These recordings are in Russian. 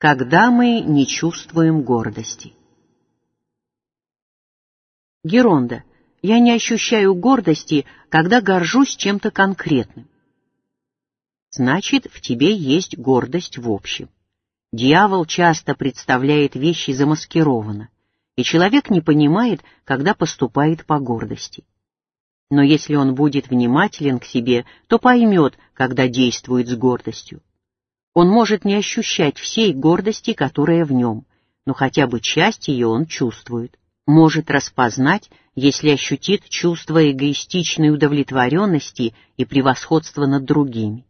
Когда мы не чувствуем гордости. Геронда, я не ощущаю гордости, когда горжусь чем-то конкретным. Значит, в тебе есть гордость в общем. Дьявол часто представляет вещи замаскированно, и человек не понимает, когда поступает по гордости. Но если он будет внимателен к себе, то поймет, когда действует с гордостью. Он может не ощущать всей гордости, которая в нем, но хотя бы часть ее он чувствует. Может распознать, если ощутит чувство эгоистичной удовлетворенности и превосходства над другими.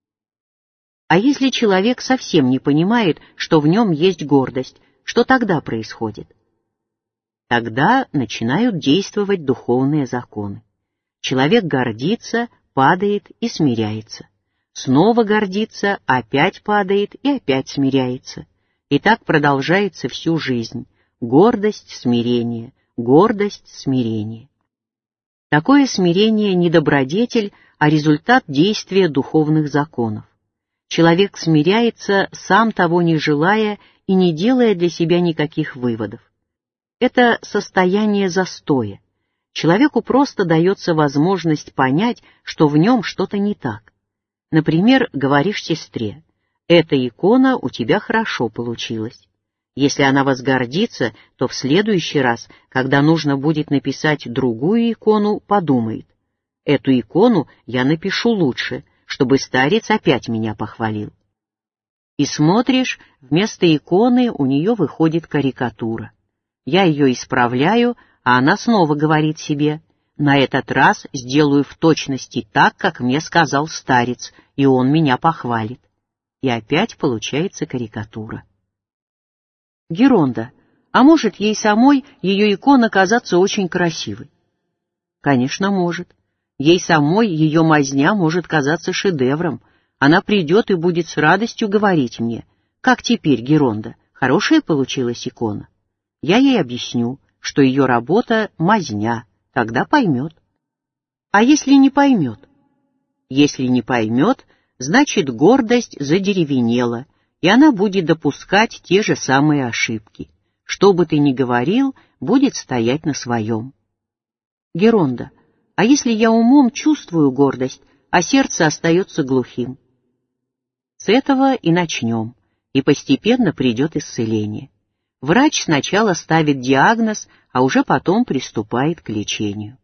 А если человек совсем не понимает, что в нем есть гордость, что тогда происходит? Тогда начинают действовать духовные законы. Человек гордится, падает и смиряется. Снова гордится, опять падает и опять смиряется. И так продолжается всю жизнь. Гордость, смирение, гордость, смирение. Такое смирение не добродетель, а результат действия духовных законов. Человек смиряется, сам того не желая и не делая для себя никаких выводов. Это состояние застоя. Человеку просто дается возможность понять, что в нем что-то не так. Например, говоришь сестре: «Эта икона у тебя хорошо получилась». Если она возгордится, то в следующий раз, когда нужно будет написать другую икону, подумает: «Эту икону я напишу лучше, чтобы старец опять меня похвалил». И смотришь, вместо иконы у нее выходит карикатура. Я ее исправляю, а она снова говорит себе: «На этот раз сделаю в точности так, как мне сказал старец, и он меня похвалит». И опять получается карикатура. Геронда, а может ей самой ее икона казаться очень красивой? Конечно, может. Ей самой ее мазня может казаться шедевром. Она придет и будет с радостью говорить мне: «Как теперь, Геронда, хорошая получилась икона?» Я ей объясню, что ее работа — мазня, тогда поймет. А если не поймет? Если не поймет, значит, гордость задеревенела, и она будет допускать те же самые ошибки. Что бы ты ни говорил, будет стоять на своем. Геронда, а если я умом чувствую гордость, а сердце остается глухим? С этого и начнем, и постепенно придет исцеление. Врач сначала ставит диагноз, а уже потом приступает к лечению.